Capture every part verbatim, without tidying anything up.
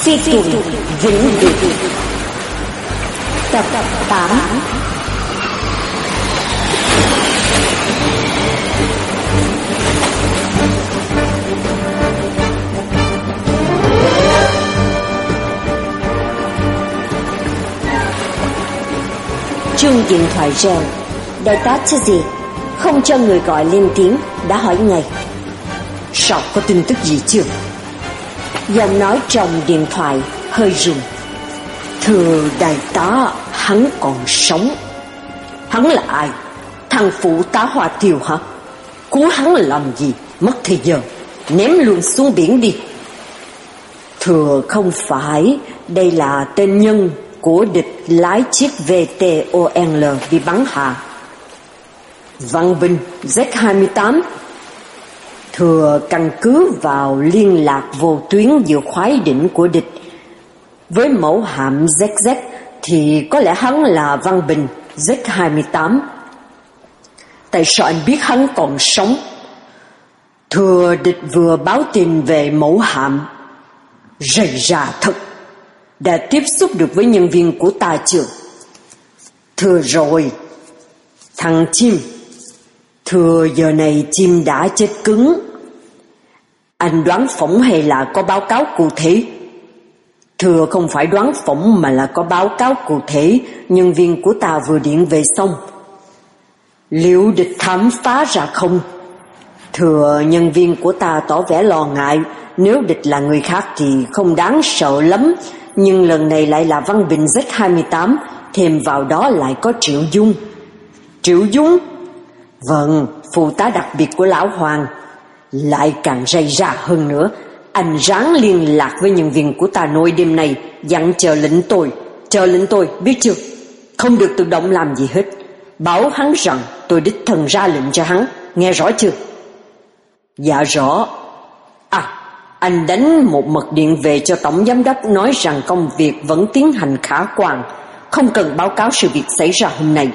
Phi Tùng Vĩnh Biệt tập tám. Chuông điện thoại reo. Đại tá Chizzy không cho người gọi lên tiếng, đã hỏi ngay: Sao, có tin tức gì chưa? Giọng nói trong điện thoại hơi run. Thưa đại tá, hắn còn sống. Hắn là ai? Thằng phụ tá Hoa Tiêu hả? Cứu hắn làm gì? Mất thời giờ, ném luôn xuống biển đi. Thưa không phải, đây là tên nhân của địch lái chiếc vê tê o en lờ bị bắn hạ. Văn Bình Z hai mươi tám. Thưa, căn cứ vào liên lạc vô tuyến giữa khoái đỉnh của địch với mẫu hạm Z Z thì có lẽ hắn là Văn Bình Z hai mươi tám. Tại sao anh biết hắn còn sống? Thưa, địch vừa báo tin về mẫu hạm. Rầy rà thật. Đã tiếp xúc được với nhân viên của ta chưa? Thưa rồi. Thằng chim. Thưa, giờ này chim đã chết cứng. Anh đoán phỏng hay là có báo cáo cụ thể? Thưa, không phải đoán phỏng mà là có báo cáo cụ thể. Nhân viên của ta vừa điện về xong. Liệu địch thám phá ra không? Thưa, nhân viên của ta tỏ vẻ lo ngại. Nếu địch là người khác thì không đáng sợ lắm, nhưng lần này lại là Văn Bình Z hai mươi tám, thêm vào đó lại có Triệu Dung. Triệu Dung? Vâng, phụ tá đặc biệt của Lão Hoàng. Lại càng rầy rà hơn nữa. Anh ráng liên lạc với nhân viên của ta nội đêm nay, dặn chờ lệnh tôi. Chờ lệnh tôi, biết chưa? Không được tự động làm gì hết. Bảo hắn rằng tôi đích thân ra lệnh cho hắn, nghe rõ chưa? Dạ rõ. À, anh đánh một mật điện về cho tổng giám đốc, nói rằng công việc vẫn tiến hành khả quan, không cần báo cáo sự việc xảy ra hôm nay.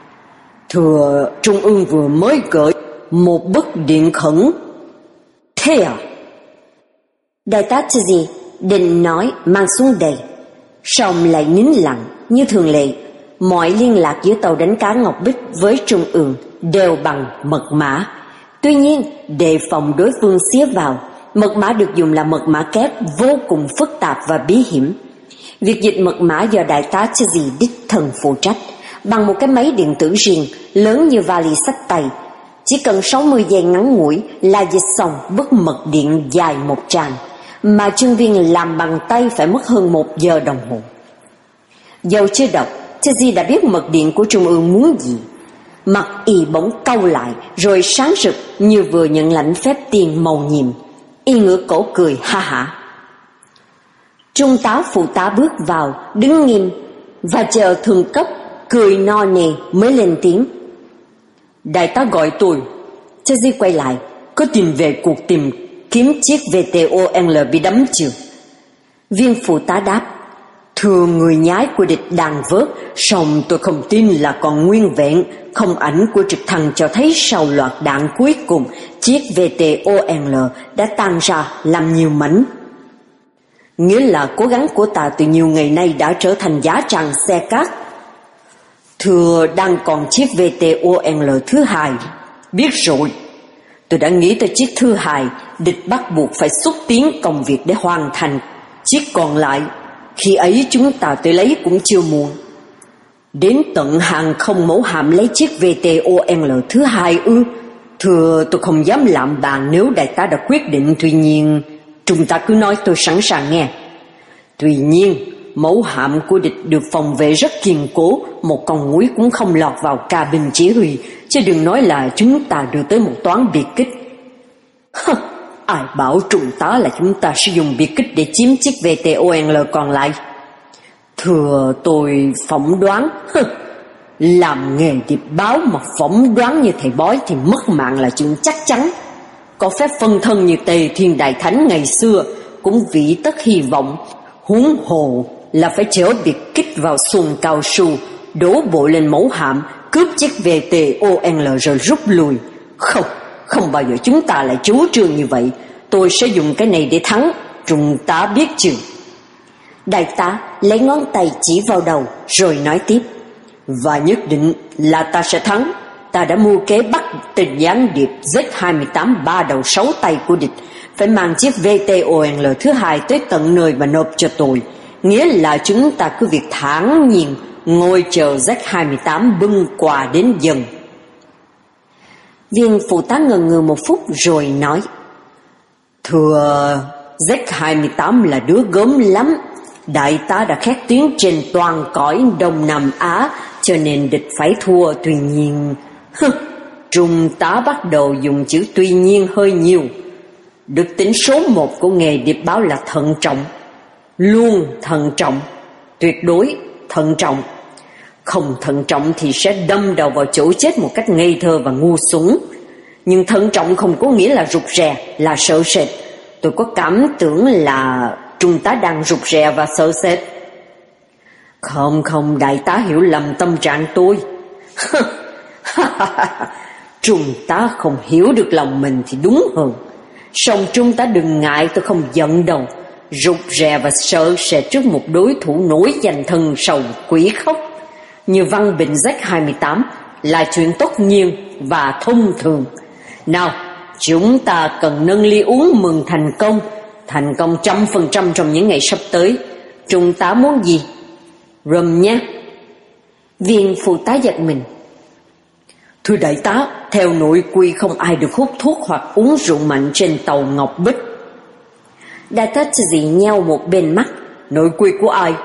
Thưa, Trung ương vừa mới gửi một bức điện khẩn. Thế à? Đại tá Chizzy định nói mang xuống đây, song lại nín lặng. Như thường lệ, mọi liên lạc giữa tàu đánh cá Ngọc Bích với Trung ương đều bằng mật mã. Tuy nhiên, đề phòng đối phương xía vào, mật mã được dùng là mật mã kép vô cùng phức tạp và bí hiểm. Việc dịch mật mã do đại tá Chizzy đích thân phụ trách, bằng một cái máy điện tử riêng lớn như vali xách tay. Chỉ cần sáu mươi giây ngắn ngủi là dịch xong bức mật điện dài một trang, mà chuyên viên làm bằng tay phải mất hơn một giờ đồng hồ. Dầu chưa đọc, Chizzy đã biết mật điện của Trung ương muốn gì. Mặt y bỗng cau lại, rồi sáng rực như vừa nhận lãnh phép tiền màu nhiệm. Y ngửa cổ cười ha hả. Trung tá phụ tá bước vào, đứng nghiêm và chờ thường cấp cười no nề mới lên tiếng. Đại tá gọi tôi. Chizzy quay lại. Có tin về cuộc tìm kiếm chiếc vê tê o en lờ bị đắm chưa? Viên phụ tá đáp. Thưa, người nhái của địch đang vớt, song tôi không tin là còn nguyên vẹn. Không ảnh của trực thăng cho thấy sau loạt đạn cuối cùng, chiếc vê tê o en lờ đã tan ra làm nhiều mảnh. Nghĩa là cố gắng của ta từ nhiều ngày nay đã trở thành giá tràng xe cát. Thưa, đang còn chiếc vê tê o en lờ thứ hai. Biết rồi. Tôi đã nghĩ tới chiếc thứ hai, địch bắt buộc phải xúc tiến công việc để hoàn thành chiếc còn lại. Khi ấy chúng ta tới lấy cũng chưa muộn. Đến tận hàng không mẫu hạm lấy chiếc vê tê o en lờ thứ hai ư? Thưa, tôi không dám lạm bàn nếu đại tá đã quyết định. Tuy nhiên, chúng ta cứ nói, tôi sẵn sàng nghe. Tuy nhiên, mẫu hạm của địch được phòng vệ rất kiên cố, một con muỗi cũng không lọt vào cabin chỉ huy, chứ đừng nói là chúng ta đưa tới một toán biệt kích. Hơ, ai bảo trung tá là chúng ta sử dụng biệt kích để chiếm chiếc vê tê o en lờ còn lại? Thưa, tôi phỏng đoán. Hơ, làm nghề điệp báo mà phỏng đoán như thầy bói thì mất mạng là chuyện chắc chắn. Có phép phân thân như Tề Thiên Đại Thánh ngày xưa cũng vị tất hy vọng, huống hồ là phải chở biệt kích vào xuồng cao su, đổ bộ lên mẫu hạm, cướp chiếc vê tê o en lờ rồi rút lui. Không, không bao giờ chúng ta lại chủ trương như vậy. Tôi sẽ dùng cái này để thắng, chúng ta biết chưa? Đại tá lấy ngón tay chỉ vào đầu rồi nói tiếp: Và nhất định là ta sẽ thắng. Ta đã mưu kế bắt tên gián điệp Z hai tám ba đầu sáu tay của địch, phải mang chiếc vê tê o en lờ thứ hai tới tận nơi và nộp cho tôi. Nghĩa là chúng ta cứ việc thản nhiên ngồi chờ Z hai tám bưng quà đến dần. Viên phụ tá ngần ngừ một phút rồi nói: Thưa, Z hai tám là đứa gớm lắm. Đại tá đã khét tiếng trên toàn cõi Đông Nam Á, cho nên địch phải thua. Tuy nhiên, Trung tá bắt đầu dùng chữ tuy nhiên hơi nhiều. Đức tính số một của nghề điệp báo là thận trọng. Luôn thận trọng, tuyệt đối thận trọng. Không thận trọng thì sẽ đâm đầu vào chỗ chết một cách ngây thơ và ngu xuẩn. Nhưng thận trọng không có nghĩa là rụt rè, là sợ sệt. Tôi có cảm tưởng là Trung tá đang rụt rè và sợ sệt. Không không, đại tá hiểu lầm tâm trạng tôi. Trung tá không hiểu được lòng mình thì đúng hơn. Song Trung tá đừng ngại, tôi không giận đâu. Rụt rè và sợ sệt trước một đối thủ nổi danh thần sầu quỷ khóc như Văn Bình Z hai tám là chuyện tất nhiên và thông thường. Nào, chúng ta cần nâng ly uống mừng thành công, thành công trăm phần trăm trong những ngày sắp tới. Trung tá muốn gì? Rum nhé. Viên phụ tá giật mình. Thưa đại tá, theo nội quy không ai được hút thuốc hoặc uống rượu mạnh trên tàu Ngọc Bích. Đại tá chỉ nheo một bên mắt. Nội quy của ai?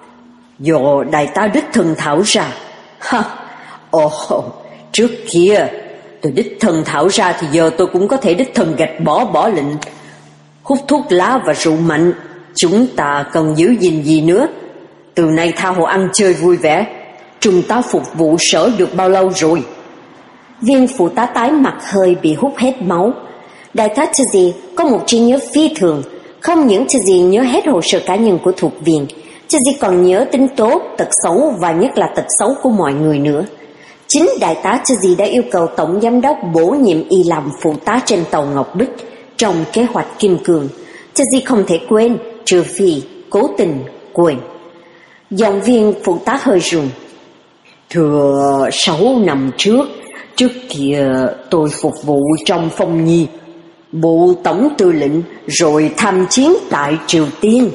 Do đại tá đích thân thảo ra. Ha, ồ, trước kia tôi đích thân thảo ra thì giờ tôi cũng có thể đích thân gạch bỏ bỏ lệnh hút thuốc lá và rượu mạnh. Chúng ta cần giữ gìn gì nữa? Từ nay tha hồ ăn chơi vui vẻ. Trung tá phục vụ sở được bao lâu rồi? Viên phụ tá tái mặt hơi bị hút hết máu. Đại tá Chizzy có một trí nhớ phi thường. Không những Chizzy nhớ hết hồ sơ cá nhân của thuộc viên, Chizzy còn nhớ tính tốt, tật xấu và nhất là tật xấu của mọi người nữa. Chính đại tá Chizzy đã yêu cầu tổng giám đốc bổ nhiệm y làm phụ tá trên tàu Ngọc Bích trong kế hoạch Kim Cương. Chizzy không thể quên, trừ phi cố tình quên. Giọng viên phụ tá hơi run. Thưa, sáu năm trước, trước kia tôi phục vụ trong Phong Nhi, bộ tổng tư lệnh, rồi tham chiến tại Triều Tiên.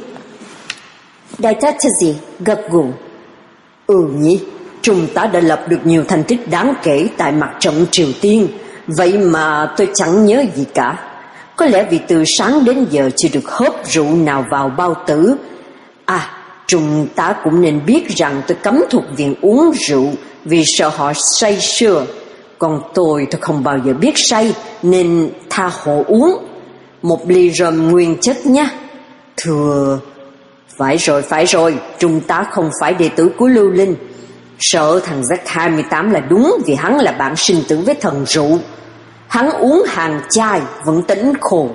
Đại tá Chizzy gật gù. Ừ nhỉ, Trung tá đã lập được nhiều thành tích đáng kể tại mặt trận Triều Tiên, vậy mà tôi chẳng nhớ gì cả. Có lẽ vì từ sáng đến giờ chưa được hớp rượu nào vào bao tử. À, Trung tá cũng nên biết rằng tôi cấm thuộc viện uống rượu vì sợ họ say sưa. Còn tôi tôi không bao giờ biết say nên tha hồ uống. Một ly rơm nguyên chất nhé. Thưa, phải rồi, phải rồi, Trung tá không phải đệ tử của Lưu Linh. Sợ thằng Z hai tám là đúng vì hắn là bạn sinh tử với thần rượu. Hắn uống hàng chai vẫn tỉnh khổ.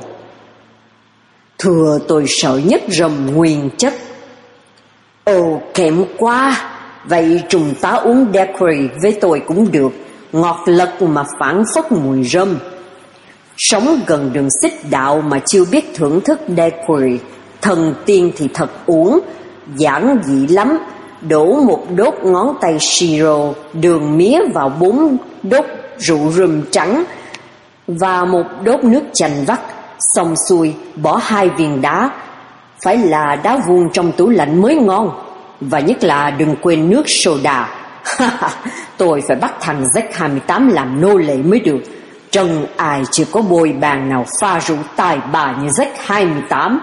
Thưa, tôi sợ nhất rơm nguyên chất. Ồ, kém quá. Vậy Trung tá uống daiquiri với tôi cũng được. Ngọt lật mà phảng phất mùi rơm. Sống gần đường xích đạo mà chưa biết thưởng thức daiquiri, thần tiên thì thật uống, giản dị lắm. Đổ một đốt ngón tay siro, đường mía vào bốn đốt rượu rùm trắng và một đốt nước chanh vắt, xong xuôi bỏ hai viên đá, phải là đá vuông trong tủ lạnh mới ngon. Và nhất là đừng quên nước soda. Tôi phải bắt thằng Z hai tám làm nô lệ mới được. Trần ai chưa có bồi bàn nào pha rượu tài bà như Z hai tám.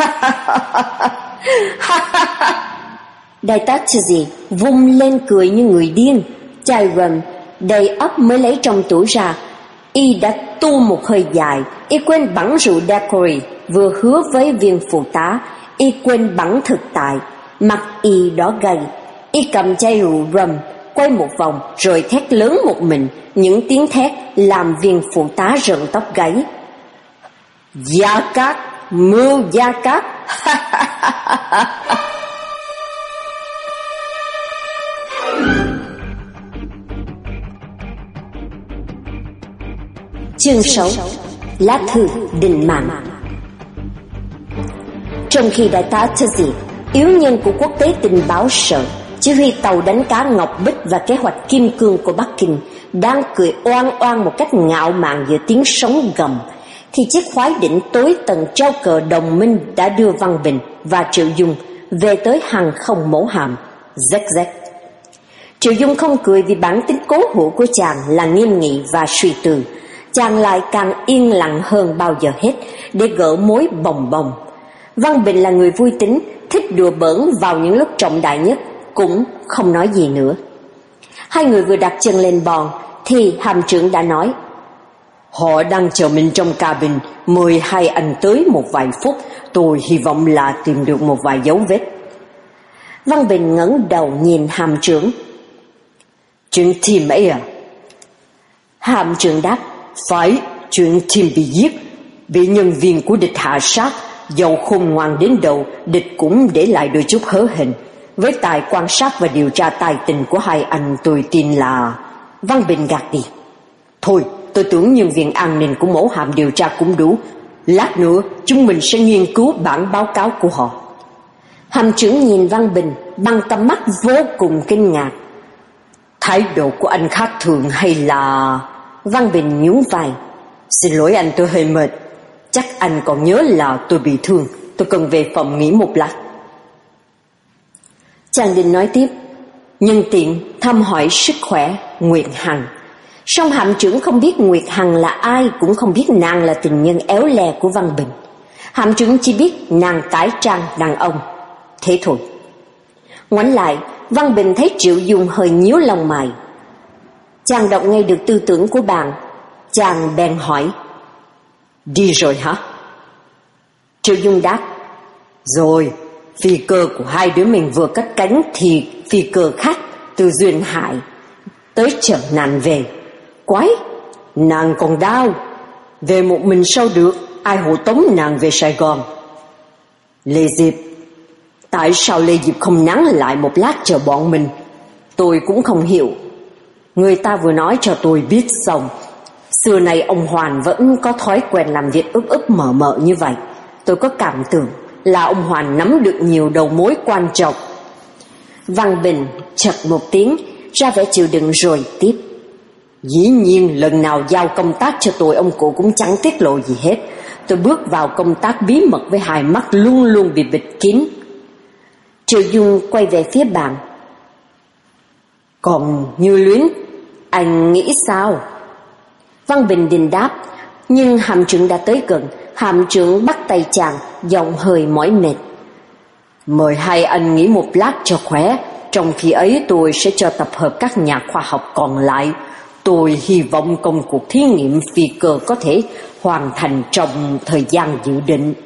Đại tá Chizzy vung lên cười như người điên. Chai rum đầy ắp mới lấy trong tủ ra. Y đã tu một hơi dài. Y quên bẵng rượu daiquiri vừa hứa với viên phụ tá. Y quên bẵng thực tại. Mặt y đỏ gay. Y cầm chai rượu rum quay một vòng rồi thét lớn một mình. Những tiếng thét làm viên phụ tá rợn tóc gáy. Gia Cát, mưu Gia Cát. Chương sáu. Lá thư định mạng. Trong khi đại tá Chizzy yếu nhân của quốc tế tình báo sở, chỉ huy tàu đánh cá Ngọc Bích và kế hoạch Kim Cương của Bắc Kinh đang cười oang oang một cách ngạo mạn giữa tiếng sóng gầm, thì chiếc khoái đỉnh tối tầng treo cờ đồng minh đã đưa Văn Bình và Triệu Dung về tới hàng không mẫu hạm Z Z. Triệu Dung không cười vì bản tính cố hữu của chàng là nghiêm nghị và suy tư. Chàng lại càng yên lặng hơn bao giờ hết để gỡ mối bồng bồng. Văn Bình là người vui tính, thích đùa bỡn vào những lúc trọng đại nhất, cũng không nói gì nữa. Hai người vừa đặt chân lên bòn thì hàm trưởng đã nói: Họ đang chờ mình trong cabin, mời hai anh tới một vài phút, tôi hy vọng là tìm được một vài dấu vết. Văn Bình ngẩng đầu nhìn hàm trưởng. Chuyện Tim ấy à? Hàm trưởng đáp: Phải, chuyện Tim bị giết, bị nhân viên của địch hạ sát. Dầu khôn ngoan đến đâu, địch cũng để lại đôi chút hớ hênh. Với tài quan sát và điều tra tài tình của hai anh, tôi tin là... Văn Bình gạt đi: Thôi, tôi tưởng nhân viên an ninh của mẫu hạm điều tra cũng đủ. Lát nữa chúng mình sẽ nghiên cứu bản báo cáo của họ. Hàm trưởng nhìn Văn Bình bằng tầm mắt vô cùng kinh ngạc. Thái độ của anh khác thường hay là... Văn Bình nhún vai: Xin lỗi anh, tôi hơi mệt. Chắc anh còn nhớ là tôi bị thương, tôi cần về phòng nghỉ một lát. Chàng định nói tiếp, nhân tiện thăm hỏi sức khỏe Nguyệt Hằng. Song hạm trưởng không biết Nguyệt Hằng là ai, cũng không biết nàng là tình nhân éo le của Văn Bình. Hạm trưởng chỉ biết nàng cải trang đàn ông, thế thôi. Ngoảnh lại, Văn Bình thấy Triệu Dung hơi nhíu lông mày. Chàng đọc ngay được tư tưởng của bạn. Chàng bèn hỏi: Đi rồi hả? Triệu Dung đáp: Rồi, phi cơ của hai đứa mình vừa cất cánh thì phi cơ khác từ Duyên Hải tới chở nàng về. Quái, nàng còn đau, về một mình sao được, ai hộ tống nàng về Sài Gòn? Lê Diệp, tại sao Lê Diệp không nán lại một lát chờ bọn mình? Tôi cũng không hiểu. Người ta vừa nói cho tôi biết xong, xưa nay ông Hoàn vẫn có thói quen làm việc úp úp mở mở như vậy. Tôi có cảm tưởng là ông Hoàn nắm được nhiều đầu mối quan trọng. Văn Bình chật một tiếng, ra vẻ chịu đựng rồi tiếp: Dĩ nhiên lần nào giao công tác cho tôi, ông cụ cũng chẳng tiết lộ gì hết. Tôi bước vào công tác bí mật với hai mắt luôn luôn bị bịt kín. Triệu Dung quay về phía bạn: Còn Như Luyến, anh nghĩ sao? Văn Bình định đáp, nhưng hàm trưởng đã tới gần. Hàm trưởng bắt tay chàng, giọng hơi mỏi mệt: Mời hai anh nghỉ một lát cho khỏe. Trong khi ấy tôi sẽ cho tập hợp các nhà khoa học còn lại. Tôi hy vọng công cuộc thí nghiệm phi cơ có thể hoàn thành trong thời gian dự định.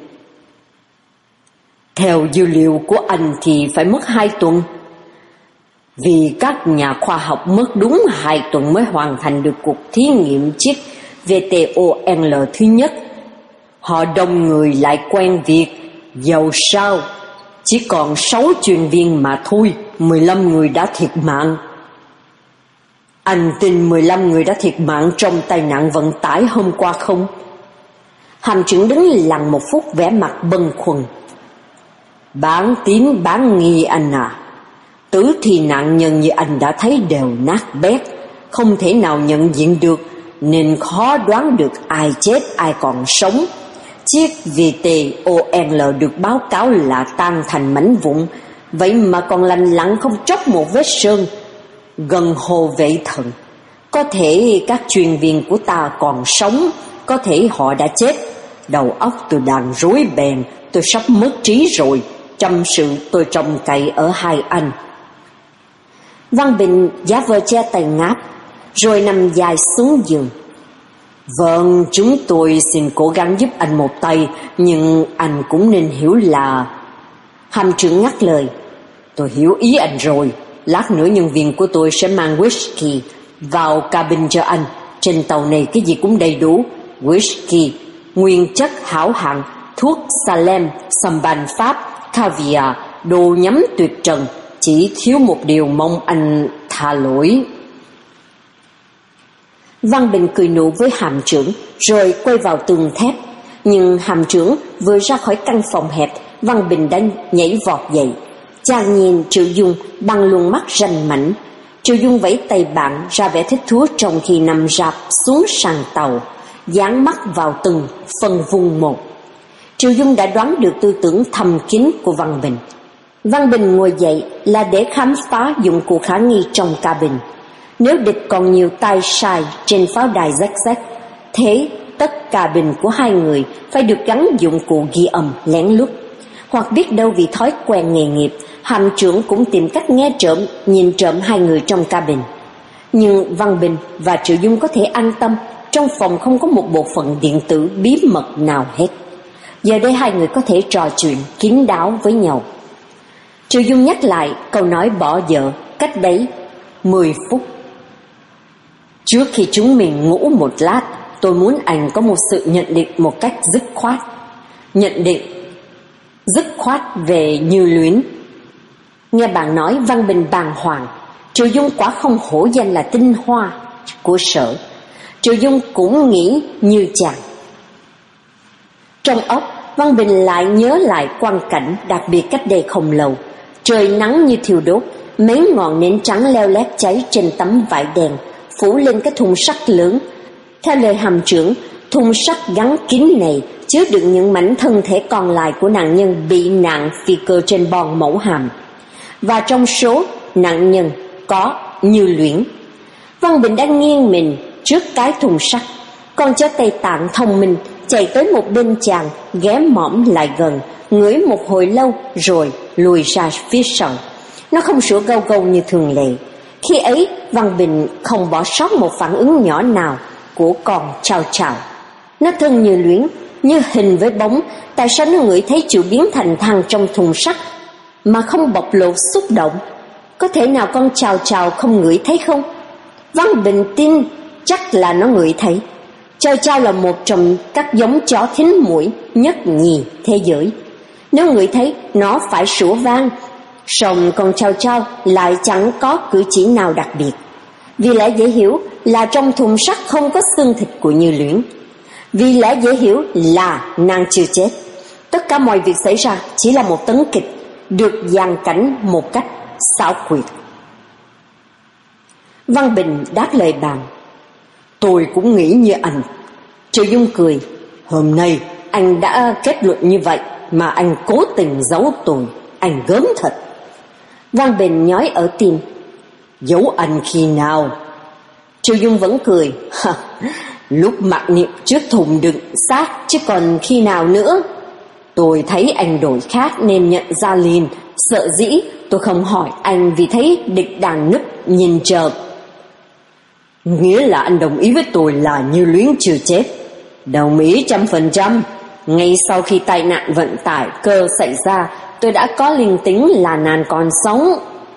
Theo dữ liệu của anh thì phải mất hai tuần. Vì các nhà khoa học mất đúng hai tuần mới hoàn thành được cuộc thí nghiệm chiếc vê tê o lờ thứ nhất. Họ đông người lại quen việc, dầu sao chỉ còn sáu chuyên viên mà thôi, mười lăm người đã thiệt mạng. Anh tin mười lăm người đã thiệt mạng trong tai nạn vận tải hôm qua không? Hàm trưởng đứng lặng một phút, vẻ mặt bâng khuâng. Bán tín bán nghi anh à. Tử thi nạn nhân như anh đã thấy đều nát bét, không thể nào nhận diện được, nên khó đoán được ai chết ai còn sống. Chiếc vê tê o lờ được báo cáo là tan thành mảnh vụn, vậy mà còn lành lặn không tróc một vết sơn. Gần hồ Vệ Thần. Có thể các chuyên viên của ta còn sống, có thể họ đã chết. Đầu óc tôi đang rối beng, tôi sắp mất trí rồi. Chăm sự tôi trông cậy ở hai anh. Văn Bình giả vờ che tay ngáp, rồi nằm dài xuống giường. Vâng, chúng tôi xin cố gắng giúp anh một tay, nhưng anh cũng nên hiểu là... Hàm trưởng ngắt lời: Tôi hiểu ý anh rồi. Lát nữa nhân viên của tôi sẽ mang whisky vào cabin cho anh. Trên tàu này cái gì cũng đầy đủ: whisky, nguyên chất hảo hạng, thuốc Salem, sâm banh Pháp, caviar, đồ nhắm tuyệt trần. Chỉ thiếu một điều, mong anh tha lỗi. Văn Bình cười nụ với hàm trưởng, rồi quay vào tường thép. Nhưng hàm trưởng vừa ra khỏi căn phòng hẹp Văn Bình đã nhảy vọt dậy. Chàng nhìn Triệu Dung bằng luồng mắt ranh mãnh. Triệu Dung vẫy tay bạn ra vẻ thích thú trong khi nằm rạp xuống sàn tàu, dán mắt vào từng phần vùng một. Triệu Dung đã đoán được tư tưởng thầm kín của Văn Bình. Văn Bình ngồi dậy là để khám phá dụng cụ khả nghi trong cabin. Nếu địch còn nhiều tay sai trên pháo đài rách rách, thế tất cabin của hai người phải được gắn dụng cụ ghi âm lén lút. Hoặc biết đâu vì thói quen nghề nghiệp, hạm trưởng cũng tìm cách nghe trộm, nhìn trộm hai người trong cabin. Nhưng Văn Bình và Triệu Dung có thể an tâm, trong phòng không có một bộ phận điện tử bí mật nào hết. Giờ đây hai người có thể trò chuyện kín đáo với nhau. Triệu Dung nhắc lại câu nói bỏ dở cách đấy mười phút. Trước khi chúng mình ngủ một lát, tôi muốn anh có một sự nhận định một cách dứt khoát. Nhận định dứt khoát về Như Luyến. Nghe bạn nói, Văn Bình bàng hoàng. Triệu Dung quả không hổ danh là tinh hoa của Sở. Triệu Dung cũng nghĩ như chàng. Trong óc, Văn Bình lại nhớ lại quang cảnh đặc biệt cách đây không lâu. Trời nắng như thiêu đốt, mấy ngọn nến trắng leo lét cháy trên tấm vải đen, phủ lên cái thùng sắt lớn. Theo lời hàm trưởng, thùng sắt gắn kín này chứa đựng những mảnh thân thể còn lại của nạn nhân bị nạn phi cơ trên bòn mẫu hàm. Và trong số nạn nhân có Như Luyến. Văn Bình đã nghiêng mình trước cái thùng sắt, con chó Tây Tạng thông minh chạy tới một bên chàng, ghé mõm lại gần, ngửi một hồi lâu rồi lùi ra phía sau. Nó không sủa gâu gâu như thường lệ. Khi ấy, Văn Bình không bỏ sót một phản ứng nhỏ nào của con chào chào. Nó thân Như Luyến, như hình với bóng. Tại sao nó ngửi thấy chịu biến thành than trong thùng sắt mà không bộc lộ xúc động? Có thể nào con chào chào không ngửi thấy không? Văn Bình tin chắc là nó ngửi thấy. Chào chào là một trong các giống chó thính mũi nhất nhì thế giới. Nếu ngửi thấy, nó phải sủa vang. Song con chào chào lại chẳng có cử chỉ nào đặc biệt. Vì lẽ dễ hiểu là trong thùng sắt không có xương thịt của Như Luyến. Vì lẽ dễ hiểu là nàng chưa chết. Tất cả mọi việc xảy ra chỉ là một tấn kịch được dàn cảnh một cách xảo quyệt. Văn Bình đáp lời bạn. Tôi cũng nghĩ như anh. Triệu Dung cười. Hôm nay anh đã kết luận như vậy mà anh cố tình giấu tôi. Anh gớm thật. Văn Bình nhói ở tim. Giấu anh khi nào? Triệu Dung vẫn cười. Lúc mặc niệm trước thùng đựng xác chứ còn khi nào nữa. Tôi thấy anh đổi khác nên nhận ra liền. Sợ dĩ tôi không hỏi anh vì thấy địch đang núp nhìn chờ. Nghĩa là anh đồng ý với tôi là Như Luyến chưa chết? Đồng ý trăm phần trăm. Ngay sau khi tai nạn vận tải cơ xảy ra, tôi đã có linh tính là nàng còn sống.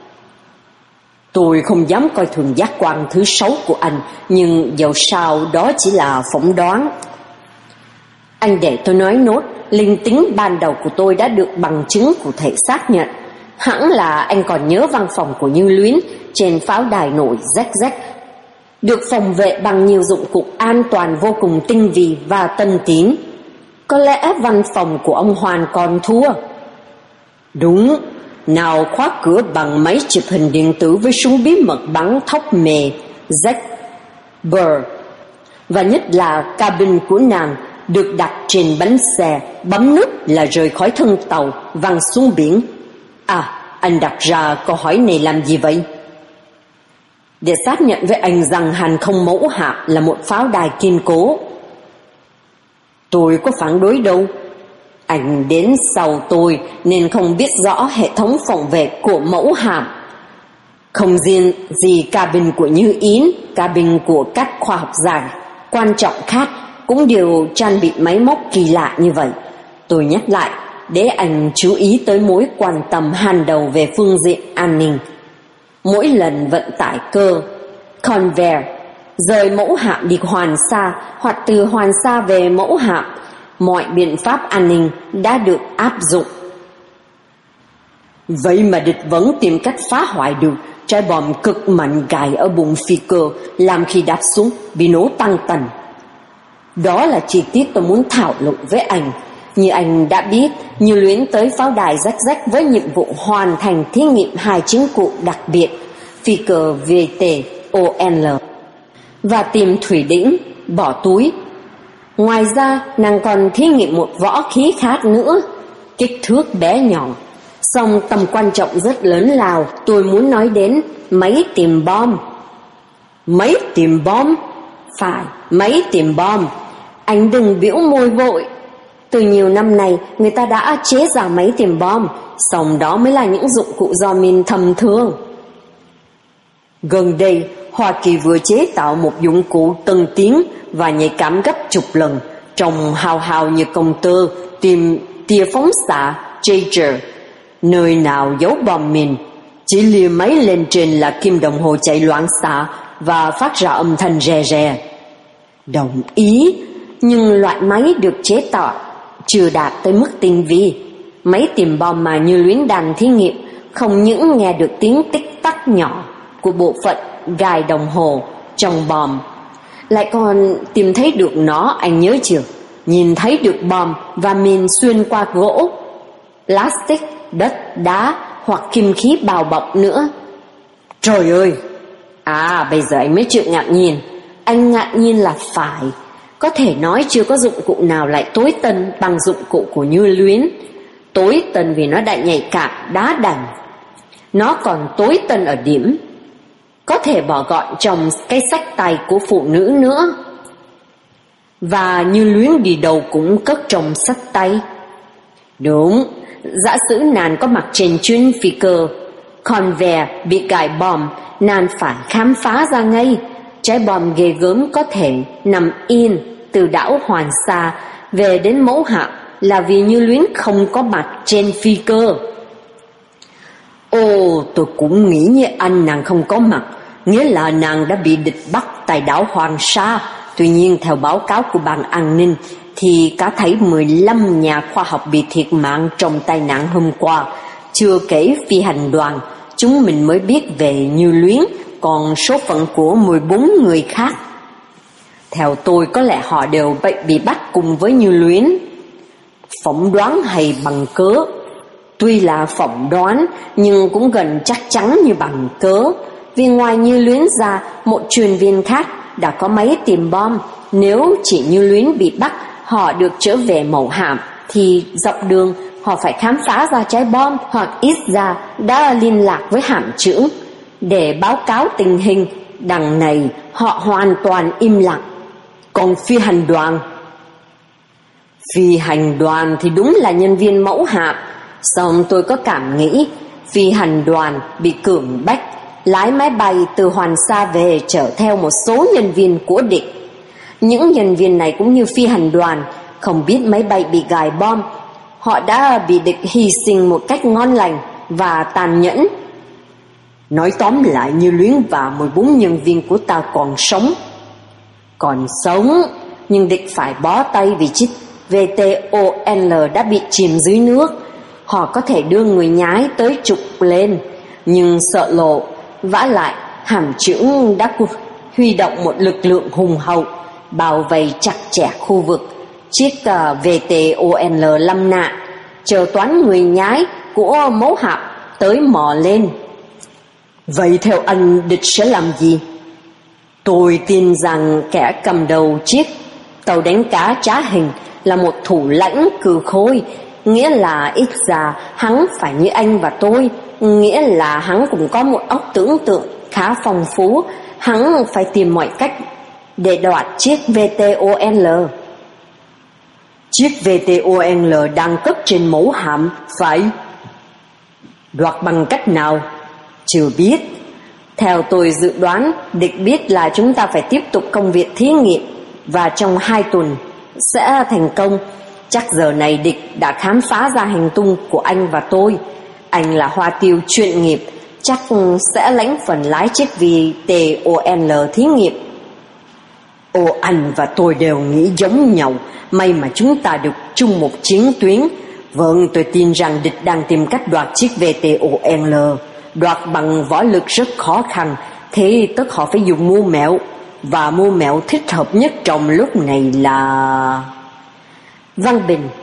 Tôi không dám coi thường giác quan thứ sáu của anh, nhưng dẫu sao đó chỉ là phỏng đoán. Anh để tôi nói nốt, linh tính ban đầu của tôi đã được bằng chứng cụ thể xác nhận. Hẳn là anh còn nhớ văn phòng của Như Luyến trên pháo đài nổi rách rách, được phòng vệ bằng nhiều dụng cụ an toàn vô cùng tinh vi và tân tiến. Có lẽ văn phòng của ông Hoàn còn thua. Đúng, nào khóa cửa bằng máy chụp hình điện tử với súng bí mật bắn thóc mề Z B. Và nhất là cabin của nàng được đặt trên bánh xe, bấm nút là rời khỏi thân tàu, văng xuống biển. À, anh đặt ra câu hỏi này làm gì vậy? Để xác nhận với anh rằng hàng không mẫu hạm là một pháo đài kiên cố. Tôi có phản đối đâu. Anh đến sau tôi nên không biết rõ hệ thống phòng vệ của mẫu hạm. Không riêng gì cabin của Như Yến, cabin của các khoa học gia quan trọng khác cũng đều trang bị máy móc kỳ lạ như vậy. Tôi nhắc lại để anh chú ý tới mối quan tâm hàng đầu về phương diện an ninh. Mỗi lần vận tải cơ Convair rời mẫu hạm đi Hoàng Sa hoặc từ Hoàng Sa về mẫu hạm, mọi biện pháp an ninh đã được áp dụng. Vậy mà địch vẫn tìm cách phá hoại được trái bom cực mạnh gài ở bụng phi cơ, làm khi đáp xuống bị nổ tăng tần. Đó là chi tiết tôi muốn thảo luận với anh. Như anh đã biết, Như Luyến tới pháo đài rách rách với nhiệm vụ hoàn thành thí nghiệm hai chứng cụ đặc biệt phi cơ vê tê o lờ và tìm Thủy Đỉnh bỏ túi. Ngoài ra, nàng còn thí nghiệm một võ khí khác nữa, kích thước bé nhỏ, song tầm quan trọng rất lớn lao. Tôi muốn nói đến máy tìm bom. Máy tìm bom? Phải, máy tìm bom. Anh đừng biểu môi vội. Từ nhiều năm nay, người ta đã chế ra máy tìm bom, song đó mới là những dụng cụ do min thầm thường. Gần đây, Hoa Kỳ vừa chế tạo một dụng cụ tân tiến và nhạy cảm gấp chục lần, trông hào hào như công tơ tìm tia phóng xạ Jaeger, nơi nào giấu bom mìn. Chỉ lìa máy lên trên là kim đồng hồ chạy loạn xạ và phát ra âm thanh rè rè. Đồng ý, nhưng loại máy được chế tạo chưa đạt tới mức tinh vi. Máy tìm bom mà Như Luyến đang thí nghiệm không những nghe được tiếng tích tắc nhỏ của bộ phận gài đồng hồ trong bom, lại còn tìm thấy được nó, anh nhớ chưa? Nhìn thấy được bom và mìn xuyên qua gỗ, plastic, đất, đá hoặc kim khí bào bọc nữa. Trời ơi! À, bây giờ anh mới chịu ngạc nhiên. Anh ngạc nhiên là phải. Có thể nói chưa có dụng cụ nào lại tối tân bằng dụng cụ của Như Luyến. Tối tân vì nó đã nhạy cảm, đá đành. Nó còn tối tân ở điểm có thể bỏ gọn trong cái xách tay của phụ nữ nữa. Và Như Luyến đi đâu cũng cất trong xách tay. Đúng, giả sử nàng có mặt trên chuyến phi cơ Convair bị gài bom, nàng phải khám phá ra ngay. Trái bom ghê gớm có thể nằm yên từ đảo Hoàng Sa về đến mẫu hạm là vì Như Luyến không có mặt trên phi cơ. Ồ, tôi cũng nghĩ như anh, nàng không có mặt, nghĩa là nàng đã bị địch bắt tại đảo Hoàng Sa. Tuy nhiên, theo báo cáo của Ban An ninh, thì cả thảy mười lăm nhà khoa học bị thiệt mạng trong tai nạn hôm qua. Chưa kể phi hành đoàn, chúng mình mới biết về Như Luyến, còn số phận của mười bốn người khác. Theo tôi, có lẽ họ đều bị bắt cùng với Như Luyến. Phỏng đoán hay bằng cớ? Tuy là phỏng đoán, nhưng cũng gần chắc chắn như bằng cớ. Vì ngoài Như Luyến ra, một chuyên viên khác đã có máy tìm bom. Nếu chỉ Như Luyến bị bắt, họ được trở về mẫu hạm, thì dọc đường họ phải khám phá ra trái bom, hoặc ít ra đã liên lạc với hạm trưởng để báo cáo tình hình. Đằng này họ hoàn toàn im lặng. Còn phi hành đoàn? Phi hành đoàn thì đúng là nhân viên mẫu hạm. Xong tôi có cảm nghĩ phi hành đoàn bị cưỡng bách lái máy bay từ Hoàng Sa về chở theo một số nhân viên của địch. Những nhân viên này cũng như phi hành đoàn không biết máy bay bị gài bom. Họ đã bị địch hy sinh một cách ngon lành và tàn nhẫn. Nói tóm lại, Như Luyến và mười bốn nhân viên của ta còn sống. Còn sống, nhưng địch phải bó tay vì chiếc vê tê o lờ đã bị chìm dưới nước. Họ có thể đưa người nhái tới trục lên, nhưng sợ lộ. Vả lại, hạm trưởng đã huy động một lực lượng hùng hậu, bao vây chặt chẽ khu vực chiếc uh, vê tê o lờ lâm nạn, chờ toán người nhái của mẫu hạm tới mò lên. Vậy theo anh, địch sẽ làm gì? Tôi tin rằng kẻ cầm đầu chiếc tàu đánh cá trá hình là một thủ lãnh cừ khôi, nghĩa là ít ra hắn phải như anh và tôi, nghĩa là hắn cũng có một óc tưởng tượng khá phong phú. Hắn phải tìm mọi cách để đoạt chiếc vê tê o lờ. Chiếc vê tê o lờ đang cất trên mẫu hạm, phải? Đoạt bằng cách nào? Chưa biết. Theo tôi dự đoán, địch biết là chúng ta phải tiếp tục công việc thí nghiệm, và trong hai tuần sẽ thành công. Chắc giờ này địch đã khám phá ra hành tung của anh và tôi. Anh là hoa tiêu chuyên nghiệp, chắc sẽ lãnh phần lái chiếc vê tê o lờ thí nghiệm. Ồ, anh và tôi đều nghĩ giống nhau. May mà chúng ta được chung một chiến tuyến. Vâng, tôi tin rằng địch đang tìm cách đoạt chiếc vê tê o lờ. Đoạt bằng võ lực rất khó khăn, thế tức họ phải dùng mưu mẹo. Và mưu mẹo thích hợp nhất trong lúc này là... Văn Bình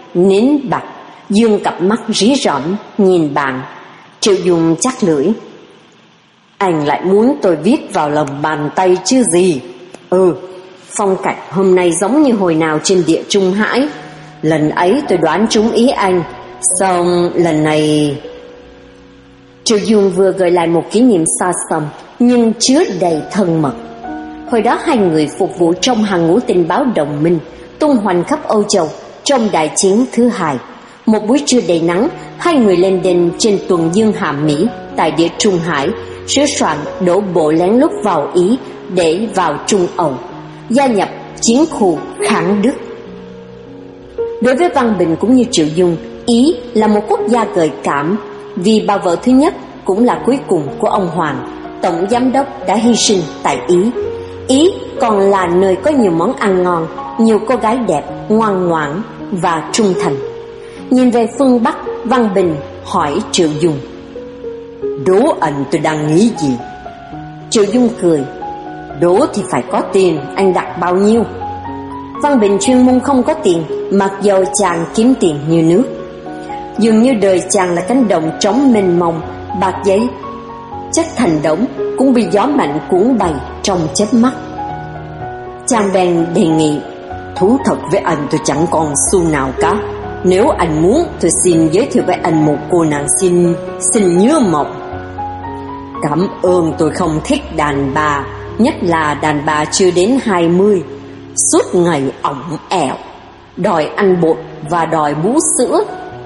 nín bặt, dương cặp mắt rí rỏn nhìn bạn. Triệu Dung chắc lưỡi. Anh lại muốn tôi viết vào lòng bàn tay chứ gì. Ừ, phong cảnh hôm nay giống như hồi nào trên Địa Trung Hải. Lần ấy tôi đoán trúng ý anh, xong lần này... Triệu Dung vừa gợi lại một kỷ niệm xa xăm nhưng chứa đầy thân mật. Hồi đó hai người phục vụ trong hàng ngũ tình báo đồng minh, tung hoành khắp Âu Châu trong đại chiến thứ hai. Một buổi trưa đầy nắng, hai người lên đền trên tuần dương Hàm Mỹ tại Địa Trung Hải, sửa soạn đổ bộ lén lút vào Ý để vào Trung Âu, gia nhập chiến khu kháng Đức. Đối với Văn Bình cũng như Triệu Dung, Ý là một quốc gia gợi cảm, vì bà vợ thứ nhất cũng là cuối cùng của ông Hoàng, tổng giám đốc đã hy sinh tại Ý. Ý còn là nơi có nhiều món ăn ngon, nhiều cô gái đẹp, ngoan ngoãn và trung thành. Nhìn về phương Bắc, Văn Bình hỏi Triệu Dung: Đố anh tôi đang nghĩ gì? Triệu Dung cười: Đố thì phải có tiền, anh đặt bao nhiêu? Văn Bình chuyên môn không có tiền, mặc dầu chàng kiếm tiền như nước. Dường như đời chàng là cánh đồng trống mênh mông, bạc giấy chất thành đống cũng bị gió mạnh cuốn bay trong chớp mắt. Chàng bèn đề nghị: Thú thật với anh tôi chẳng còn xu nào cả. Nếu anh muốn, tôi xin giới thiệu với anh một cô nàng xinh xinh như mộng. Cảm ơn, tôi không thích đàn bà, nhất là đàn bà chưa đến hai mươi, suốt ngày ỏng ẻo, đòi ăn bột và đòi bú sữa.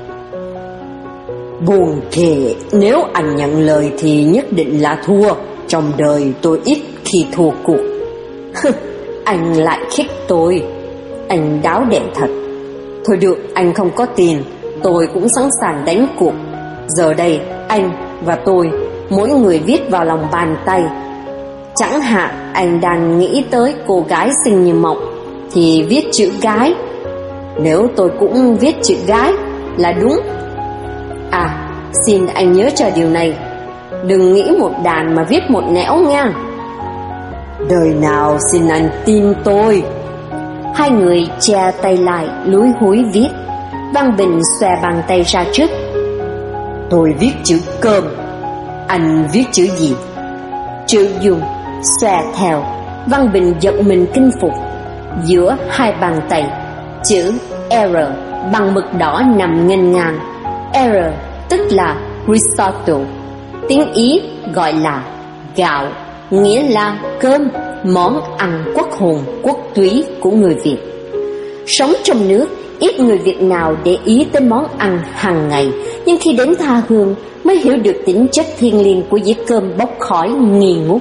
Buồn kể, nếu anh nhận lời thì nhất định là thua. Trong đời tôi ít khi thua cuộc. Anh lại khích tôi. Anh đáo đệ thật. Thôi được, anh không có tiền, tôi cũng sẵn sàng đánh cuộc. Giờ đây, anh và tôi, mỗi người viết vào lòng bàn tay. Chẳng hạn anh đang nghĩ tới cô gái xinh như mộng thì viết chữ gái. Nếu tôi cũng viết chữ gái là đúng. À, xin anh nhớ cho điều này, đừng nghĩ một đàn mà viết một nẻo nha. Đời nào xin anh tin tôi. Hai người che tay lại lúi húi viết. Văn Bình xòe bàn tay ra trước. Tôi viết chữ cơm. Anh viết chữ gì? Triệu Dung xòe theo. Văn Bình giật mình kinh phục. Giữa hai bàn tay, chữ R bằng mực đỏ nằm nghênh ngang. R tức là risotto, tiếng Ý gọi là gạo, nghĩa là cơm, món ăn quốc hồn quốc túy của người Việt. Sống trong nước, ít người Việt nào để ý tới món ăn hàng ngày, nhưng khi đến tha hương mới hiểu được tính chất thiêng liêng của dĩa cơm bốc khói nghi ngút.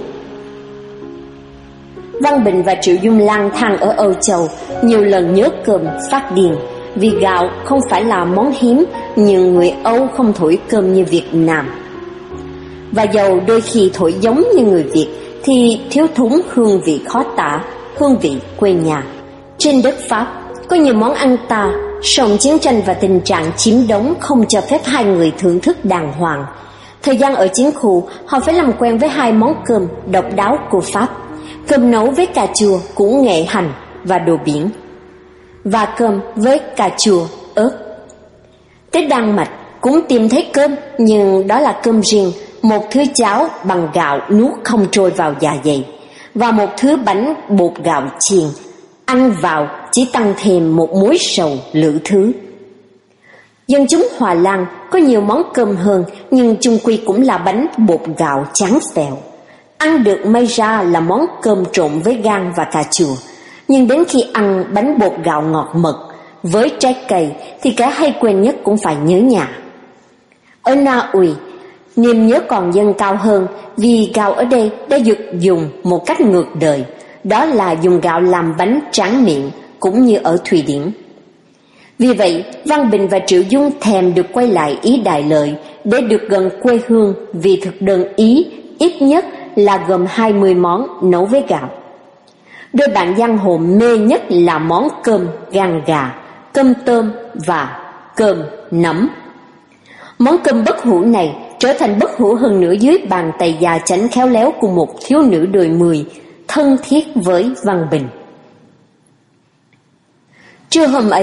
Văn Bình và Triệu Dung lang thang ở Âu Châu, nhiều lần nhớ cơm phát điên, vì gạo không phải là món hiếm, nhưng người Âu không thổi cơm như Việt Nam. Và dầu đôi khi thổi giống như người Việt, thì thiếu thốn hương vị khó tả, hương vị quê nhà. Trên đất Pháp, có nhiều món ăn ta, song chiến tranh và tình trạng chiếm đóng không cho phép hai người thưởng thức đàng hoàng. Thời gian ở chiến khu, họ phải làm quen với hai món cơm độc đáo của Pháp: cơm nấu với cà chua, củ nghệ hành và đồ biển, và cơm với cà chua, ớt. Tới Đan Mạch cũng tìm thấy cơm, nhưng đó là cơm riêng, một thứ cháo bằng gạo nuốt không trôi vào dạ dày, và một thứ bánh bột gạo chiên, ăn vào chỉ tăng thêm một muối sầu lữ thứ. Dân chúng Hòa Lan có nhiều món cơm hơn, nhưng chung quy cũng là bánh bột gạo trắng phèo. Ăn được may ra là món cơm trộn với gan và cà chua, nhưng đến khi ăn bánh bột gạo ngọt mật với trái cây thì cả hay quên nhất cũng phải nhớ nhà. Ở Na Uy, niềm nhớ còn dâng cao hơn, vì gạo ở đây đã được dùng một cách ngược đời, đó là dùng gạo làm bánh tráng miệng, cũng như ở Thụy Điển. Vì vậy, Văn Bình và Triệu Dung thèm được quay lại Ý Đại Lợi để được gần quê hương, vì thực đơn Ý ít nhất là gồm hai mươi món nấu với gạo. Đôi bạn giang hồ mê nhất là món cơm gan gà, cơm tôm và cơm nấm. Món cơm bất hủ này trở thành bất hủ hơn nữa dưới bàn tay già chánh khéo léo của một thiếu nữ đời mười, thân thiết với Văn Bình. Trưa hôm ấy,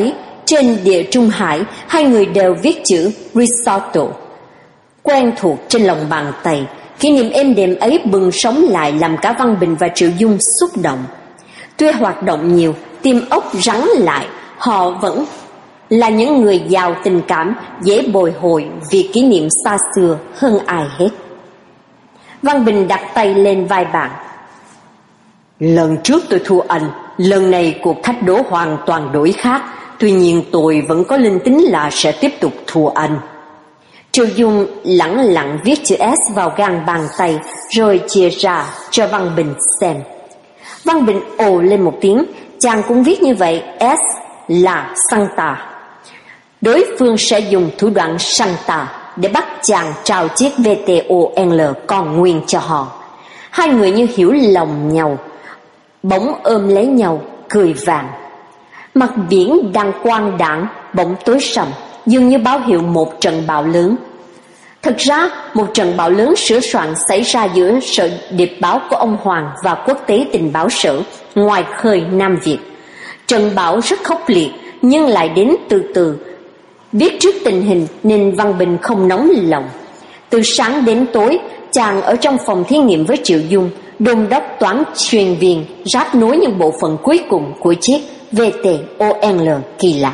Trên Địa Trung Hải, hai người đều viết chữ risotto quen thuộc trên lòng bàn tay. Kỷ niệm êm đềm ấy bừng sống lại làm cả Văn Bình và Triệu Dung xúc động. Tuy hoạt động nhiều, tim óc rắn lại, họ vẫn là những người giàu tình cảm, dễ bồi hồi vì kỷ niệm xa xưa hơn ai hết. Văn Bình đặt tay lên vai bạn. Lần trước tôi thua anh, lần này cuộc thách đố hoàn toàn đổi khác. Tuy nhiên tôi vẫn có linh tính là sẽ tiếp tục thua anh. Triệu Dung lẳng lặng viết chữ S vào gang bàn tay rồi chia ra cho Văn Bình xem. Văn Bình ồ lên một tiếng, chàng cũng viết như vậy, S là Santa. Đối phương sẽ dùng thủ đoạn Santa để bắt chàng trao chiếc vê tê o en lờ còn nguyên cho họ. Hai người như hiểu lòng nhau, bỗng ôm lấy nhau, cười vàng. Mặt biển đang quang đãng bỗng tối sầm, dường như báo hiệu một trận bão lớn. Thực ra, một trận bão lớn sửa soạn xảy ra giữa Sở Điệp báo của ông Hoàng và Quốc tế Tình báo Sở ngoài khơi Nam Việt. Trận bão rất khốc liệt nhưng lại đến từ từ. Biết trước tình hình nên Văn Bình không nóng lòng. Từ sáng đến tối, chàng ở trong phòng thí nghiệm với Triệu Dung, đôn đốc toán chuyên viên ráp nối những bộ phận cuối cùng của chiếc vê tê o en lờ kỳ lạ.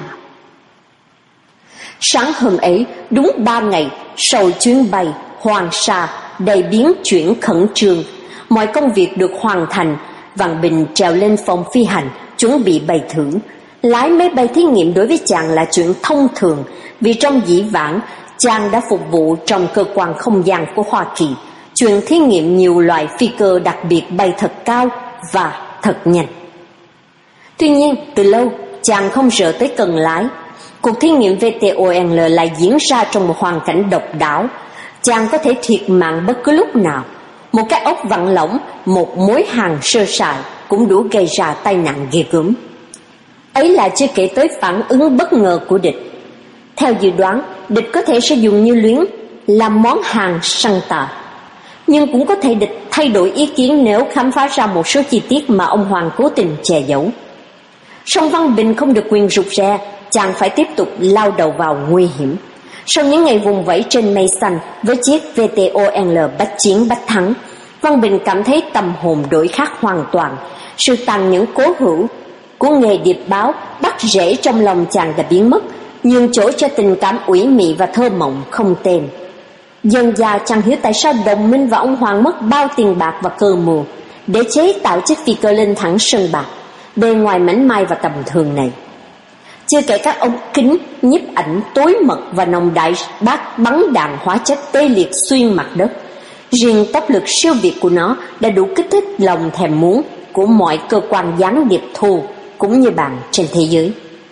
Sáng hôm ấy, đúng ba ngày sau chuyến bay, Hoàng Sa đầy biến chuyển khẩn trương. Mọi công việc được hoàn thành. Văn Bình trèo lên phòng phi hành, chuẩn bị bay thử. Lái máy bay thí nghiệm đối với chàng là chuyện thông thường, vì trong dĩ vãng chàng đã phục vụ trong cơ quan không gian của Hoa Kỳ, chuyện thí nghiệm nhiều loại phi cơ đặc biệt bay thật cao và thật nhanh. Tuy nhiên, từ lâu chàng không sợ tới cần lái. Cuộc thí nghiệm vê tê o en lờ lại diễn ra trong một hoàn cảnh độc đáo. Chàng có thể thiệt mạng bất cứ lúc nào. Một cái ốc vặn lỏng, một mối hàng sơ sài cũng đủ gây ra tai nạn ghê gớm. Ấy là chưa kể tới phản ứng bất ngờ của địch. Theo dự đoán, địch có thể sẽ dùng như luyến làm món hàng Santa. Nhưng cũng có thể địch thay đổi ý kiến nếu khám phá ra một số chi tiết mà ông Hoàng cố tình che giấu. Song Văn Bình không được quyền rụt rè, chàng phải tiếp tục lao đầu vào nguy hiểm. Sau những ngày vùng vẫy trên mây xanh với chiếc vê tê o en lờ bách chiến bách thắng, Văn Bình cảm thấy tâm hồn đổi khác hoàn toàn. Sự tàn nhẫn cố hữu của nghề điệp báo bắt rễ trong lòng chàng đã biến mất, nhường chỗ cho tình cảm ủy mị và thơ mộng không tên. Dần dà chẳng hiểu tại sao đồng minh và ông Hoàng mất bao tiền bạc và cơ mưu để chế tạo chiếc phi cơ lên thẳng sơn bạc, bề ngoài mảnh mai và tầm thường này. Chưa kể các ống kính, nhiếp ảnh tối mật và nòng đại bác bắn đạn hóa chất tê liệt xuyên mặt đất. Riêng tốc lực siêu việt của nó đã đủ kích thích lòng thèm muốn của mọi cơ quan gián điệp thù cũng như bạn trên thế giới.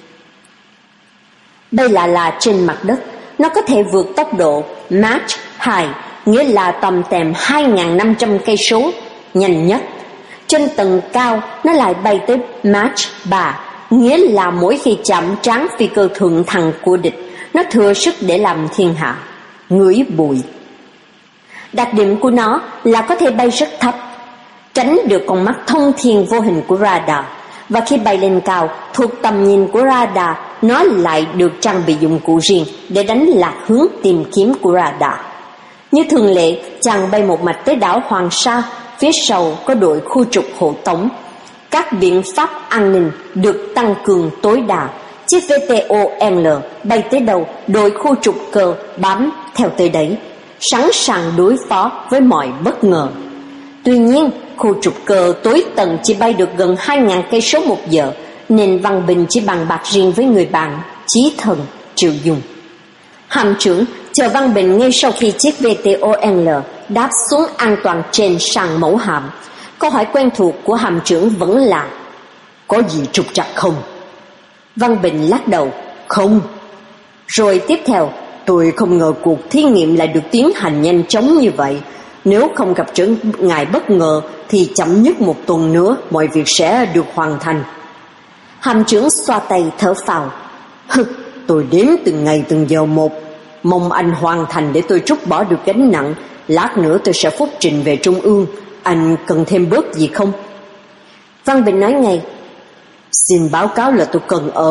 Đây là là trên mặt đất, nó có thể vượt tốc độ Mach hai, nghĩa là tầm tèm hai nghìn năm trăm cây số nhanh nhất. Trên tầng cao, nó lại bay tới Mach ba, nghĩa là mỗi khi chạm trán phi cơ thượng thẳng của địch, nó thừa sức để làm thiên hạ ngửi bụi. Đặc điểm của nó là có thể bay rất thấp, tránh được con mắt thông thiên vô hình của radar, và khi bay lên cao, thuộc tầm nhìn của radar, nó lại được trang bị dụng cụ riêng để đánh lạc hướng tìm kiếm của radar. Như thường lệ, chàng bay một mạch tới đảo Hoàng Sa, phía sau có đội khu trục hộ tống. Các biện pháp an ninh được tăng cường tối đa. Chiếc vê tê o en lờ bay tới đâu, đội khu trục cơ bám theo tới đấy, sẵn sàng đối phó với mọi bất ngờ. Tuy nhiên, khu trục cơ tối tầng chỉ bay được gần hai nghìn cây số một giờ, nên Văn Bình chỉ bàn bạc riêng với người bạn chí thần Triệu Dung. Hàm trưởng chờ Văn Bình ngay sau khi chiếc vê tê o en lờ đáp xuống an toàn trên sàn mẫu hạm. Câu hỏi quen thuộc của hàm trưởng vẫn là: có gì trục trặc không? Văn Bình lắc đầu: không. Rồi tiếp theo: tôi không ngờ cuộc thí nghiệm lại được tiến hành nhanh chóng như vậy. Nếu không gặp trở ngại bất ngờ thì chậm nhất một tuần nữa mọi việc sẽ được hoàn thành. Hàm trưởng xoa tay thở phào: hừ, tôi đếm từng ngày từng giờ một, mong anh hoàn thành để tôi trút bỏ được gánh nặng. Lát nữa tôi sẽ phúc trình về Trung ương, anh cần thêm bớt gì không? Văn Bình nói ngay: xin báo cáo là tôi cần ở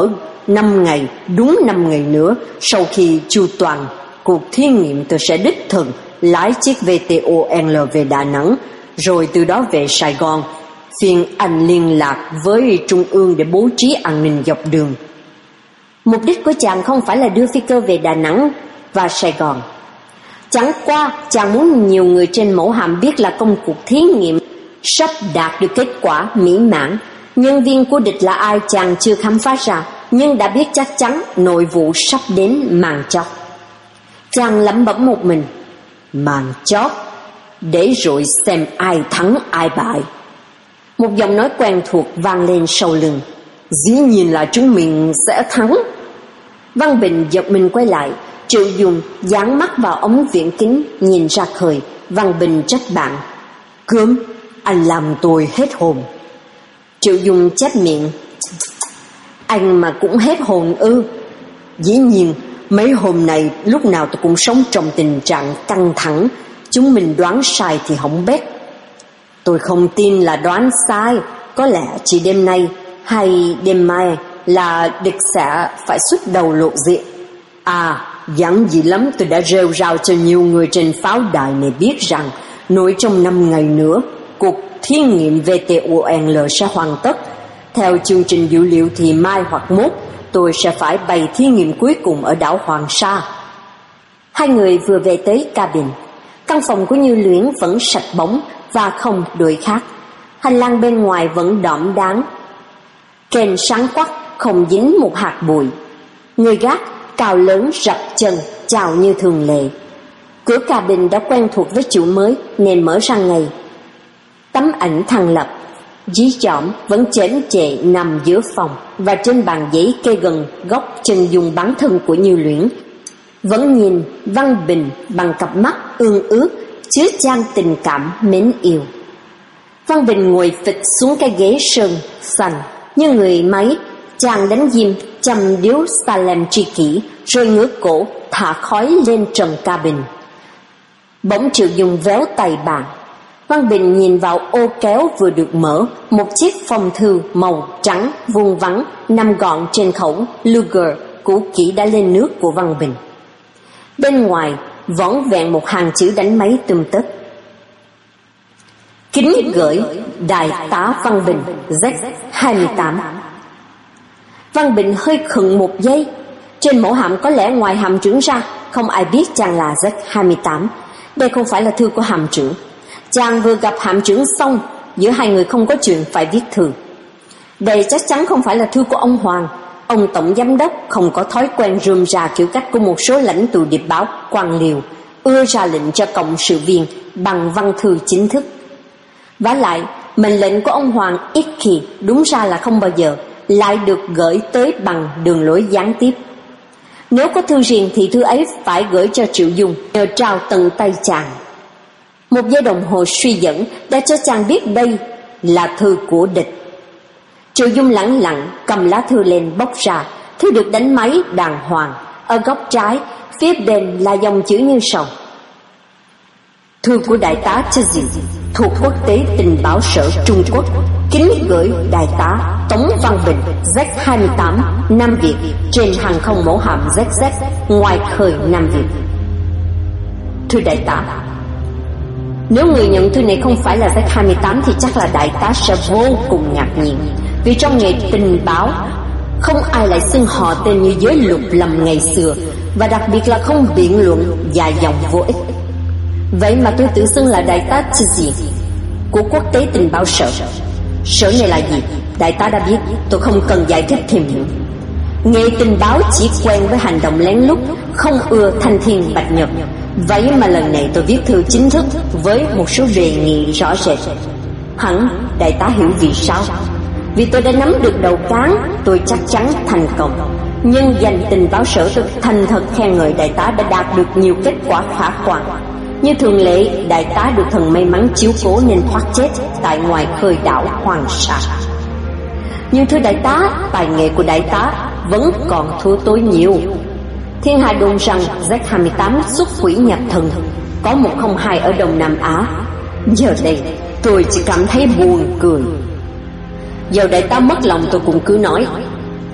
năm ngày, đúng năm ngày nữa, sau khi chu toàn cuộc thí nghiệm, tôi sẽ đích thân lái chiếc vê tê o en lờ về Đà Nẵng, rồi từ đó về Sài Gòn. Phiền anh liên lạc với Trung ương để bố trí an ninh dọc đường. Mục đích của chàng không phải là đưa phi cơ về Đà Nẵng và Sài Gòn. Chẳng qua chàng muốn nhiều người trên mẫu hạm biết là công cuộc thí nghiệm sắp đạt được kết quả mỹ mãn. Nhân viên của địch là ai chàng chưa khám phá ra, nhưng đã biết chắc chắn nội vụ sắp đến màn chót. Chàng lẩm bẩm một mình, màn chót, để rồi xem ai thắng ai bại. Một giọng nói quen thuộc vang lên sau lưng, dĩ nhiên là chúng mình sẽ thắng. Văn Bình giật mình quay lại. Triệu Dung dán mắt vào ống viễn kính nhìn ra khơi. Văn Bình trách bạn, cướm, anh làm tôi hết hồn. Triệu Dung chép miệng, anh mà cũng hết hồn ư? Dĩ nhiên, mấy hôm nay lúc nào tôi cũng sống trong tình trạng căng thẳng. Chúng mình đoán sai thì hỏng bét. Tôi không tin là đoán sai. Có lẽ chỉ đêm nay hay đêm mai là địch sẽ phải xuất đầu lộ diện. À, giản dị lắm, tôi đã rêu rao cho nhiều người trên pháo đài này biết rằng nội trong năm ngày nữa cuộc thí nghiệm vê tê o en lờ sẽ hoàn tất. Theo chương trình dữ liệu thì mai hoặc mốt tôi sẽ phải bày thí nghiệm cuối cùng ở đảo Hoàng Sa. Hai người vừa về tới cabin. Căn phòng của Như Luyến vẫn sạch bóng và không đổi khác. Hành lang bên ngoài vẫn đỏm đáng, kênh sáng quắc không dính một hạt bụi. Người gác cao lớn rập chân chào như thường lệ. Cửa cabin đã quen thuộc với chủ mới nên mở ra ngay. Tấm ảnh thằng Lập dí dỏm vẫn chễnh chệ nằm giữa phòng, và trên bàn giấy kê gần góc chân dung bán thân của Như Luyến vẫn nhìn Văn Bình bằng cặp mắt ương ước chứa chan tình cảm mến yêu. Văn Bình ngồi phịch xuống cái ghế sơn xanh như người máy. Chàng đánh diêm châm điếu Salem tri kỷ, rồi ngửa cổ thả khói lên trần cabin. Bỗng Triệu Dung véo tay bàn. Văn Bình nhìn vào ô kéo vừa được mở. Một chiếc phong thư màu trắng vuông vắn nằm gọn trên khẩu Luger cũ kỹ đã lên nước của Văn Bình. Bên ngoài vỏn vẹn một hàng chữ đánh máy tùm tất: kính gửi đại tá Văn Bình Z hai mươi tám. Văn Bình hơi khựng một giây. Trên mẫu hạm có lẽ ngoài hạm trưởng ra không ai biết chàng là Z hai mươi tám. Đây không phải là thư của hạm trưởng. Chàng vừa gặp hạm trưởng xong, giữa hai người không có chuyện phải viết thư. Đây chắc chắn không phải là thư của ông Hoàng. Ông tổng giám đốc không có thói quen rườm rà kiểu cách của một số lãnh tụ điệp báo quan liều, ưa ra lệnh cho cộng sự viên bằng văn thư chính thức. Vả lại, mệnh lệnh của ông Hoàng ít khi, đúng ra là không bao giờ, lại được gửi tới bằng đường lối gián tiếp. Nếu có thư riêng thì thư ấy phải gửi cho Triệu Dung, nhờ trao tận tay chàng. Một giây đồng hồ suy dẫn đã cho chàng biết đây là thư của địch. Triệu Dung lẳng lặng cầm lá thư lên bóc ra. Thư được đánh máy đàng hoàng. Ở góc trái, phía bên là dòng chữ như sau: thư của đại tá Chizzy thuộc Quốc tế Tình báo Sở Trung Quốc, kính gửi đại tá Tống Văn Bình Z hai mươi tám, Nam Việt, trên hàng không mẫu hạm Z Z, ngoài khơi Nam Việt. Thưa đại tá, nếu người nhận thư này không phải là Z hai mươi tám thì chắc là đại tá sẽ vô cùng ngạc nhiên, vì trong nghề tình báo không ai lại xưng họ tên như giới lục lầm ngày xưa, và đặc biệt là không biện luận dài dòng vô ích. Vậy mà tôi tự xưng là đại tá Chizzy của Quốc tế Tình báo Sở. Sở này là gì? Đại tá đã biết, tôi không cần giải thích thêm nữa. Nghề tình báo chỉ quen với hành động lén lút, không ưa thanh thiên bạch nhật. Vậy mà lần này tôi viết thư chính thức với một số đề nghị rõ rệt. Hẳn đại tá hiểu vì sao. Vì tôi đã nắm được đầu cán, tôi chắc chắn thành công. Nhân danh Tình báo Sở, tôi thành thật khen ngợi đại tá đã đạt được nhiều kết quả khả quan. Như thường lệ, đại tá được thần may mắn chiếu cố nên thoát chết tại ngoài khơi đảo Hoàng Sa. Nhưng thưa đại tá, tài nghệ của đại tá vẫn còn thua tôi nhiều. Thiên hạ đồn rằng Z hai mươi tám xuất quỷ nhập thần, có một không hai ở Đông Nam Á. Giờ đây tôi chỉ cảm thấy buồn cười. Giờ đại tá mất lòng tôi cũng cứ nói.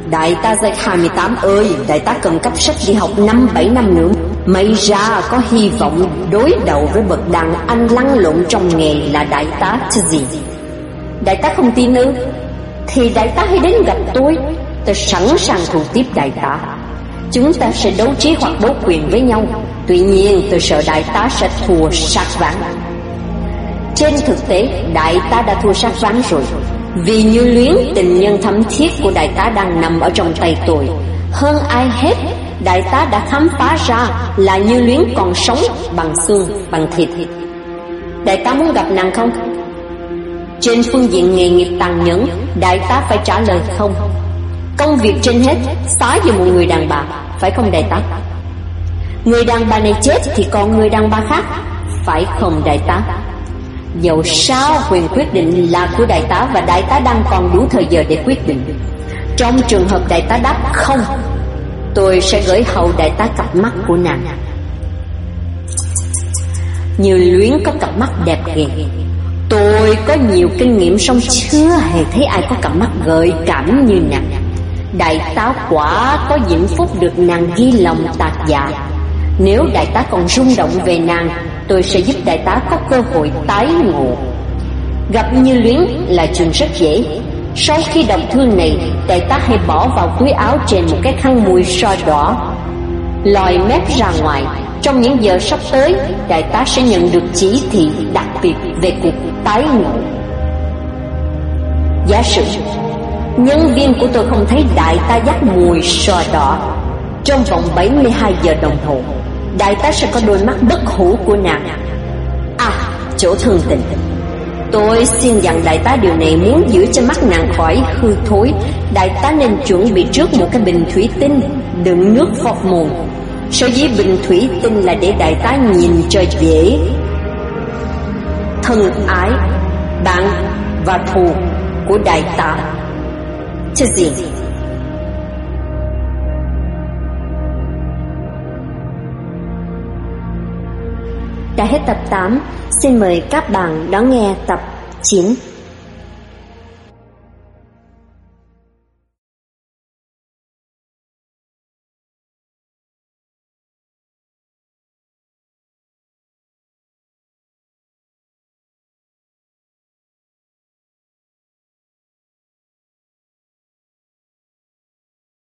Đại tá Jack hai mươi tám ơi, đại tá cần cấp sách đi học năm bảy năm nữa, may ra có hy vọng đối đầu với bậc đàn anh lăn lộn trong nghề là đại tá chứ gì. Đại tá không tin ư? Thì đại tá hãy đến gặp tôi, tôi sẵn sàng thủ tiếp đại tá. Chúng ta sẽ đấu trí hoặc đấu quyền với nhau. Tuy nhiên tôi sợ đại tá sẽ thua sát ván. Trên thực tế đại tá đã thua sát ván rồi, vì Như Luyến, tình nhân thắm thiết của đại tá đang nằm ở trong tay tôi. Hơn ai hết, đại tá đã khám phá ra là Như Luyến còn sống bằng xương, bằng thịt. Đại tá muốn gặp nàng không? Trên phương diện nghề nghiệp tàn nhẫn, đại tá phải trả lời không. Công việc trên hết, xá về một người đàn bà, phải không đại tá? Người đàn bà này chết thì còn người đàn bà khác, phải không đại tá? Dẫu sao quyền quyết định là của đại tá, và đại tá đang còn đủ thời giờ để quyết định. Trong trường hợp đại tá đáp không, tôi sẽ gửi hậu đại tá cặp mắt của nàng. Như Luyến có cặp mắt đẹp ghê. Tôi có nhiều kinh nghiệm song chưa hề thấy ai có cặp mắt gợi cảm như nàng. Đại tá quả có diễm phúc được nàng ghi lòng tạc dạ. Nếu đại tá còn rung động về nàng, tôi sẽ giúp đại tá có cơ hội tái ngộ. Gặp Như Luyến là chuyện rất dễ. Sau khi đọc thư này, đại tá hãy bỏ vào túi áo trên một cái khăn mùi soi đỏ, lòi mép ra ngoài. Trong những giờ sắp tới, đại tá sẽ nhận được chỉ thị đặc biệt về cuộc tái ngộ. Giả sử nhân viên của tôi không thấy đại tá dắt mùi soi đỏ trong vòng bảy mươi hai giờ đồng hồ, đại tá sẽ có đôi mắt bất hủ của nàng. À, chỗ thương tình, tôi xin dặn đại tá điều này. Muốn giữ cho mắt nàng khỏi hư thối, đại tá nên chuẩn bị trước một cái bình thủy tinh đựng nước phọt mồn. Sở dĩ bình thủy tinh là để đại tá nhìn cho dễ. Thân ái, bạn và thù của đại tá chứ gì. Đã hết tập tám, xin mời các bạn đón nghe tập chín.